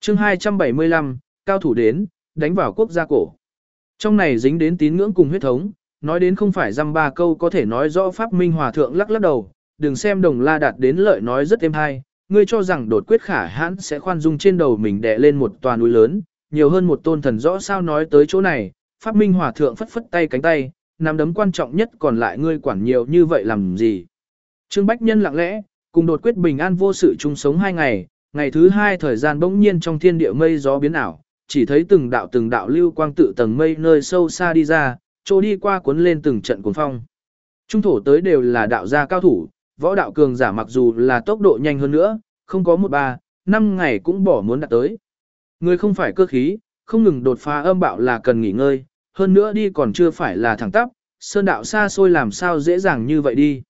chương 275, cao thủ đến, đánh vào quốc gia cổ. Trong này dính đến tín ngưỡng cùng huyết thống, nói đến không phải dăm ba câu có thể nói rõ Pháp Minh Hòa Thượng lắc lắc đầu, đừng xem Đồng La đạt đến lợi nói rất êm hay, ngươi cho rằng đột quyết khả hãn sẽ khoan dung trên đầu mình đè lên một tòa núi lớn, nhiều hơn một tôn thần rõ sao nói tới chỗ này, Pháp Minh Hòa Thượng phất phất tay cánh tay, nắm đấm quan trọng nhất còn lại ngươi quản nhiều như vậy làm gì. Trương Bách Nhân lặng lẽ, cùng đột quyết bình an vô sự chung sống 2 ngày, ngày thứ 2 thời gian bỗng nhiên trong thiên địa mây gió biến ảo, chỉ thấy từng đạo lưu quang tự tầng mây nơi sâu xa đi ra, trôi đi qua cuốn lên từng trận cuồng phong. Trung thổ tới đều là đạo gia cao thủ, võ đạo cường giả mặc dù là tốc độ nhanh hơn nữa, không có 1-3-5 ngày cũng bỏ muốn đạt tới. Người không phải cơ khí, không ngừng đột phá âm bạo là cần nghỉ ngơi, hơn nữa đi còn chưa phải là thẳng tắp, sơn đạo xa xôi làm sao dễ dàng như vậy đi.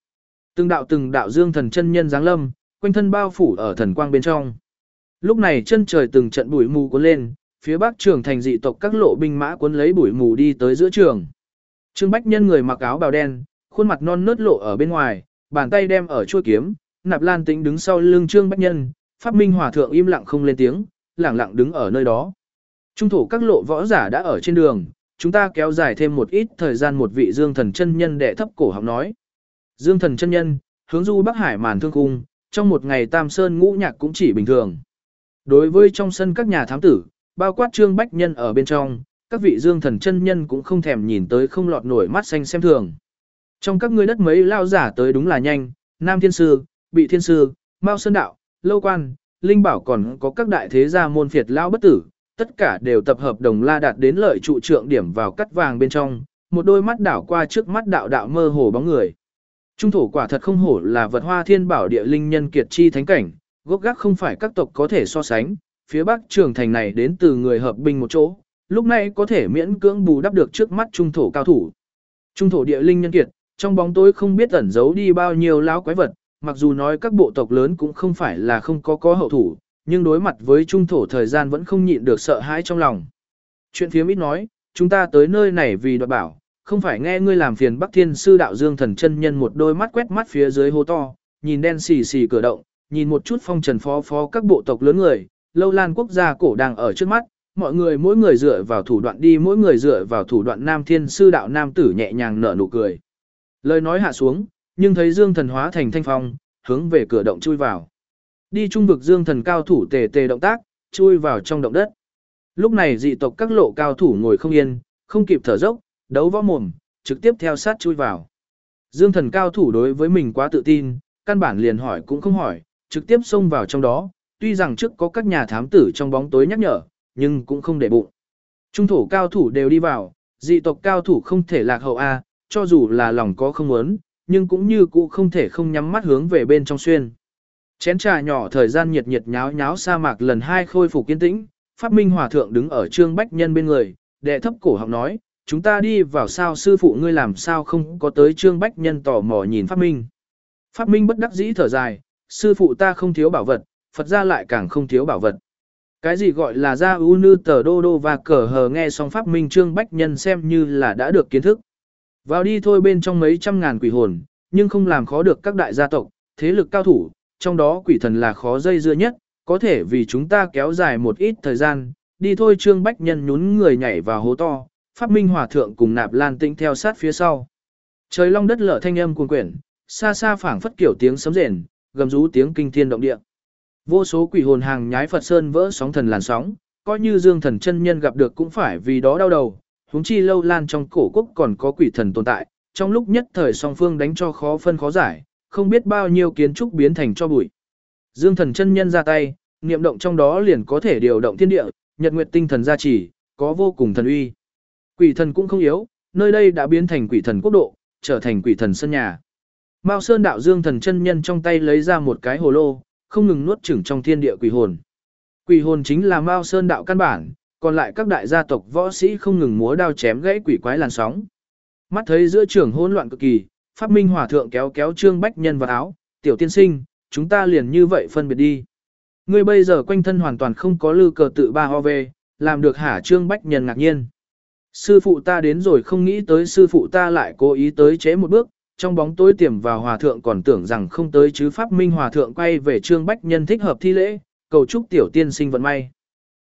Từng đạo dương thần chân nhân giáng lâm, quanh thân bao phủ ở thần quang bên trong. Lúc này chân trời từng trận bụi mù cuốn lên, phía bắc trường thành dị tộc các lộ binh mã cuốn lấy bụi mù đi tới giữa trường. Trương Bách Nhân người mặc áo bào đen, khuôn mặt non nớt lộ ở bên ngoài, bàn tay đem ở chuôi kiếm, Nạp Lan Tĩnh đứng sau lưng Trương Bách Nhân, Pháp Minh Hòa Thượng im lặng không lên tiếng, lẳng lặng đứng ở nơi đó. Trung thổ các lộ võ giả đã ở trên đường, chúng ta kéo dài thêm một ít thời gian. Một vị Dương Thần chân nhân đệ thấp cổ họng nói. Dương Thần chân nhân, hướng du Bắc Hải màn thương cung, trong một ngày Tam Sơn ngũ nhạc cũng chỉ bình thường. Đối với trong sân các nhà thám tử, bao quát Trương Bách Nhân ở bên trong, các vị Dương Thần chân nhân cũng không thèm nhìn tới không lọt nổi mắt xanh xem thường. Trong các ngươi đất mấy lao giả tới đúng là nhanh, Nam Thiên Sư, Bị Thiên Sư, Mao Sơn Đạo, Lâu Quan, Linh Bảo còn có các đại thế gia môn phiệt lao bất tử, tất cả đều tập hợp Đồng La đạt đến lợi trụ trượng điểm vào cắt vàng bên trong, một đôi mắt đảo qua trước mắt đạo mơ hồ bóng người. Trung thổ quả thật không hổ là vật hoa thiên bảo địa linh nhân kiệt chi thánh cảnh, gốc gác không phải các tộc có thể so sánh, phía bắc trường thành này đến từ người hợp binh một chỗ, lúc này có thể miễn cưỡng bù đắp được trước mắt trung thổ cao thủ. Trung thổ địa linh nhân kiệt, trong bóng tối không biết ẩn giấu đi bao nhiêu lão quái vật, mặc dù nói các bộ tộc lớn cũng không phải là không có hậu thủ, nhưng đối mặt với trung thổ thời gian vẫn không nhịn được sợ hãi trong lòng. Chuyện phía ít nói, chúng ta tới nơi này vì đoạt bảo, không phải nghe ngươi làm phiền Bắc Thiên Sư đạo Dương Thần chân nhân. Một đôi mắt quét mắt phía dưới hố to, nhìn đen xì xì cửa động, nhìn một chút phong trần phó các bộ tộc lớn người, Lâu Lan quốc gia cổ đang ở trước mắt, mọi người mỗi người dựa vào thủ đoạn đi, mỗi người dựa vào thủ đoạn. Nam Thiên Sư đạo nam tử nhẹ nhàng nở nụ cười. Lời nói hạ xuống, nhưng thấy Dương Thần hóa thành thanh phong, hướng về cửa động chui vào. Đi trung vực Dương Thần cao thủ tề động tác, chui vào trong động đất. Lúc này dị tộc các lộ cao thủ ngồi không yên, không kịp thở dốc, đấu võ mồm, trực tiếp theo sát chui vào. Dương Thần cao thủ đối với mình quá tự tin, căn bản liền hỏi cũng không hỏi, trực tiếp xông vào trong đó, tuy rằng trước có các nhà thám tử trong bóng tối nhắc nhở, nhưng cũng không để bụng. Trung thổ cao thủ đều đi vào, dị tộc cao thủ không thể lạc hậu A, cho dù là lòng có không muốn, nhưng cũng như cũ không thể không nhắm mắt hướng về bên trong xuyên. Chén trà nhỏ thời gian nhiệt nháo nháo sa mạc lần 2 khôi phục kiên tĩnh, Pháp Minh Hòa Thượng đứng ở Trương Bách Nhân bên người, đệ thấp cổ họng nói, chúng ta đi vào sao sư phụ ngươi làm sao không có tới. Trương Bách Nhân tò mò nhìn Pháp Minh. Pháp Minh bất đắc dĩ thở dài, sư phụ ta không thiếu bảo vật, Phật gia lại càng không thiếu bảo vật. Cái gì gọi là gia u nư tờ đô đô và cờ hờ. Nghe xong Pháp Minh, Trương Bách Nhân xem như là đã được kiến thức. Vào đi thôi, bên trong mấy trăm ngàn quỷ hồn, nhưng không làm khó được các đại gia tộc, thế lực cao thủ, trong đó quỷ thần là khó dây dưa nhất, có thể vì chúng ta kéo dài một ít thời gian. Đi thôi. Trương Bách Nhân nhún người nhảy vào hố to, Pháp Minh Hòa Thượng cùng Nạp Lan Tĩnh theo sát phía sau. Trời long đất lở thanh âm cuồn quyển, xa xa phảng phất kiểu tiếng sấm rền, gầm rú tiếng kinh thiên động địa. Vô số quỷ hồn hàng nhái Phật Sơn vỡ sóng thần làn sóng, coi như Dương Thần chân nhân gặp được cũng phải vì đó đau đầu, huống chi Lâu Lan trong cổ quốc còn có quỷ thần tồn tại, trong lúc nhất thời song phương đánh cho khó phân khó giải, không biết bao nhiêu kiến trúc biến thành cho bụi. Dương Thần chân nhân ra tay, niệm động trong đó liền có thể điều động thiên địa, nhật nguyệt tinh thần gia trì, có vô cùng thần uy. Quỷ thần cũng không yếu, nơi đây đã biến thành quỷ thần quốc độ, trở thành quỷ thần sân nhà. Mao Sơn đạo Dương Thần chân nhân trong tay lấy ra một cái hồ lô, không ngừng nuốt chửng trong thiên địa quỷ hồn. Quỷ hồn chính là Mao Sơn đạo căn bản, còn lại các đại gia tộc võ sĩ không ngừng múa đao chém gãy quỷ quái làn sóng. Mắt thấy giữa trường hỗn loạn cực kỳ, Pháp Minh Hòa Thượng kéo Trương Bách Nhân vào áo, tiểu tiên sinh, chúng ta liền như vậy phân biệt đi. Ngươi bây giờ quanh thân hoàn toàn không có lư cờ tự 3OV, làm được hả? Trương Bách Nhân ngạc nhiên. Sư phụ ta đến rồi, không nghĩ tới sư phụ ta lại cố ý tới trễ một bước, trong bóng tối tiềm vào Hòa Thượng còn tưởng rằng không tới chứ. Pháp Minh Hòa Thượng quay về Trương Bách Nhân thích hợp thi lễ, cầu chúc tiểu tiên sinh vận may.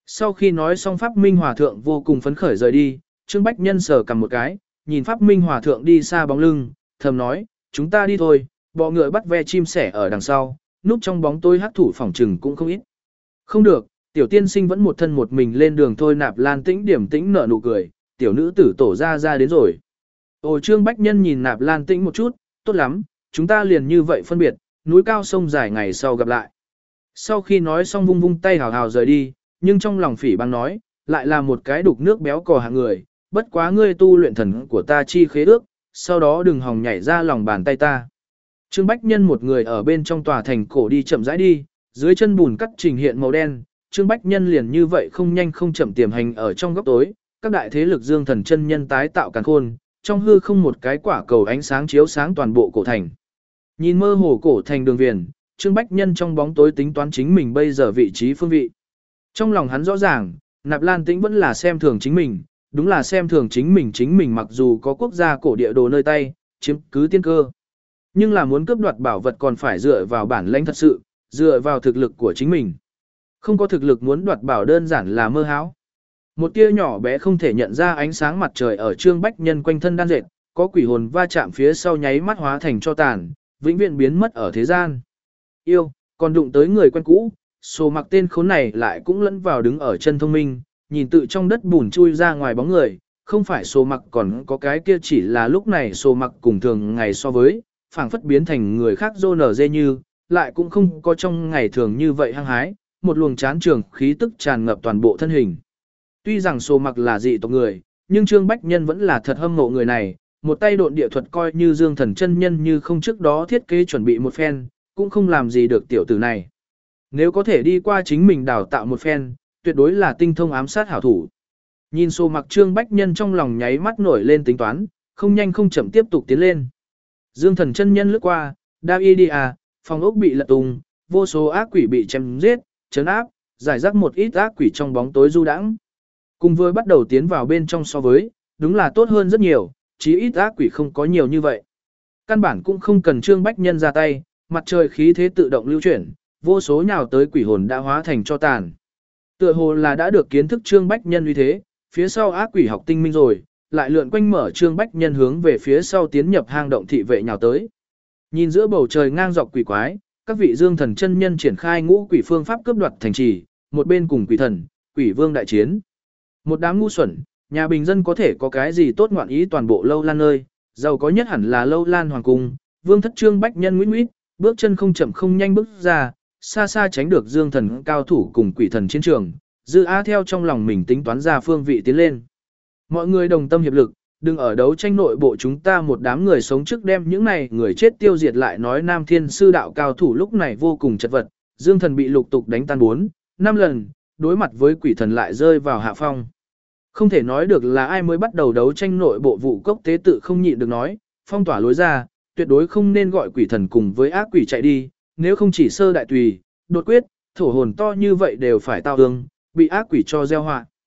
Sau khi nói xong Pháp Minh Hòa Thượng vô cùng phấn khởi rời đi, Trương Bách Nhân sờ cầm một cái, nhìn Pháp Minh Hòa Thượng đi xa bóng lưng, thầm nói, chúng ta đi thôi, bọ ngựa bắt ve chim sẻ ở đằng sau, núp trong bóng tối hắc thủ phỏng trừng cũng không ít. Không được, tiểu tiên sinh vẫn một thân một mình lên đường thôi. Nạp Lan Tĩnh điểm tĩnh nở nụ cười, tiểu nữ tử tổ ra đến rồi. Ồ, Trương Bách Nhân nhìn Nạp Lan Tĩnh một chút, tốt lắm, chúng ta liền như vậy phân biệt, núi cao sông dài ngày sau gặp lại. Sau khi nói xong vung vung tay hào hào rời đi, nhưng trong lòng phỉ báng nói, lại là một cái đục nước béo cò hạng người, bất quá ngươi tu luyện thần của ta chi khế ước, sau đó đừng hòng nhảy ra lòng bàn tay ta. Trương Bách Nhân một người ở bên trong tòa thành cổ đi chậm rãi đi, dưới chân bùn cắt trình hiện màu đen, Trương Bách Nhân liền như vậy không nhanh không chậm tiềm hành ở trong góc tối, các đại thế lực Dương Thần chân nhân tái tạo càn khôn, trong hư không một cái quả cầu ánh sáng chiếu sáng toàn bộ cổ thành. Nhìn mơ hồ cổ thành đường viền, Trương Bách Nhân trong bóng tối tính toán chính mình bây giờ vị trí phương vị. Trong lòng hắn rõ ràng, Nạp Lan Tĩnh vẫn là xem thường chính mình, đúng là xem thường chính mình mặc dù có quốc gia cổ địa đồ nơi tay, chiếm cứ tiên cơ. Nhưng là muốn cướp đoạt bảo vật còn phải dựa vào bản lĩnh thật sự, dựa vào thực lực của chính mình. Không có thực lực muốn đoạt bảo đơn giản là mơ hão. Một tia nhỏ bé không thể nhận ra ánh sáng mặt trời ở Trương Bách Nhân quanh thân đan dệt, có quỷ hồn va chạm phía sau nháy mắt hóa thành cho tàn, vĩnh viễn biến mất ở thế gian. Yêu, còn đụng tới người quen cũ, Sô Mặc tên khốn này lại cũng lẫn vào đứng ở chân thông minh, nhìn tự trong đất bùn chui ra ngoài bóng người, không phải Sô Mặc còn có cái kia chỉ là lúc này Sô Mặc cùng thường ngày so với, phảng phất biến thành người khác rô nở dê như, lại cũng không có trong ngày thường như vậy hăng hái, một luồng chán trường khí tức tràn ngập toàn bộ thân hình. Tuy rằng Sô Mặc là dị tộc người, nhưng Trương Bách Nhân vẫn là thật hâm mộ người này, một tay độn địa thuật coi như Dương Thần chân nhân như không trước đó thiết kế chuẩn bị một phen, cũng không làm gì được tiểu tử này. Nếu có thể đi qua chính mình đào tạo một phen, tuyệt đối là tinh thông ám sát hảo thủ. Nhìn Sô Mặc, Trương Bách Nhân trong lòng nháy mắt nổi lên tính toán, không nhanh không chậm tiếp tục tiến lên. Dương Thần chân nhân lướt qua, đao y đi à, phòng ốc bị lật tung, vô số ác quỷ bị chém giết, trấn áp, giải rác một ít ác quỷ trong bóng tối du đãng. Cùng với bắt đầu tiến vào bên trong so với, đúng là tốt hơn rất nhiều, chí ít ác quỷ không có nhiều như vậy. Căn bản cũng không cần Trương Bách Nhân ra tay, mặt trời khí thế tự động lưu chuyển, vô số nhào tới quỷ hồn đã hóa thành cho tàn. Tựa hồ là đã được kiến thức Trương Bách Nhân uy thế, phía sau ác quỷ học tinh minh rồi, lại lượn quanh mở Trương Bách Nhân hướng về phía sau tiến nhập hang động thị vệ nhào tới. Nhìn giữa bầu trời ngang dọc quỷ quái, các vị Dương Thần chân nhân triển khai ngũ quỷ phương pháp cướp đoạt thành trì, một bên cùng quỷ thần, quỷ vương đại chiến. Một đám ngu xuẩn, nhà bình dân có thể có cái gì tốt ngoạn ý toàn bộ Lâu Lan nơi, giàu có nhất hẳn là Lâu Lan hoàng cung, vương thất Trương Bách Nhân nguyễn nguyễn, bước chân không chậm không nhanh bước ra, xa xa tránh được Dương Thần cao thủ cùng quỷ thần chiến trường, Dư A theo trong lòng mình tính toán ra phương vị tiến lên. Mọi người đồng tâm hiệp lực, đừng ở đấu tranh nội bộ chúng ta một đám người sống trước đem những này người chết tiêu diệt lại. Nói Nam Thiên sư đạo cao thủ lúc này vô cùng chật vật, Dương Thần bị lục tục đánh tan 4-5 lần, đối mặt với quỷ thần lại rơi vào hạ phong. Không thể nói được là ai mới bắt đầu đấu tranh nội bộ, vụ cốc tế tự không nhịn được nói, phong tỏa lối ra, tuyệt đối không nên gọi quỷ thần cùng với ác quỷ chạy đi, nếu không chỉ sơ đại tùy, đột quyết, thổ hồn to như vậy đều phải tao ương, bị ác quỷ cho gieo họa.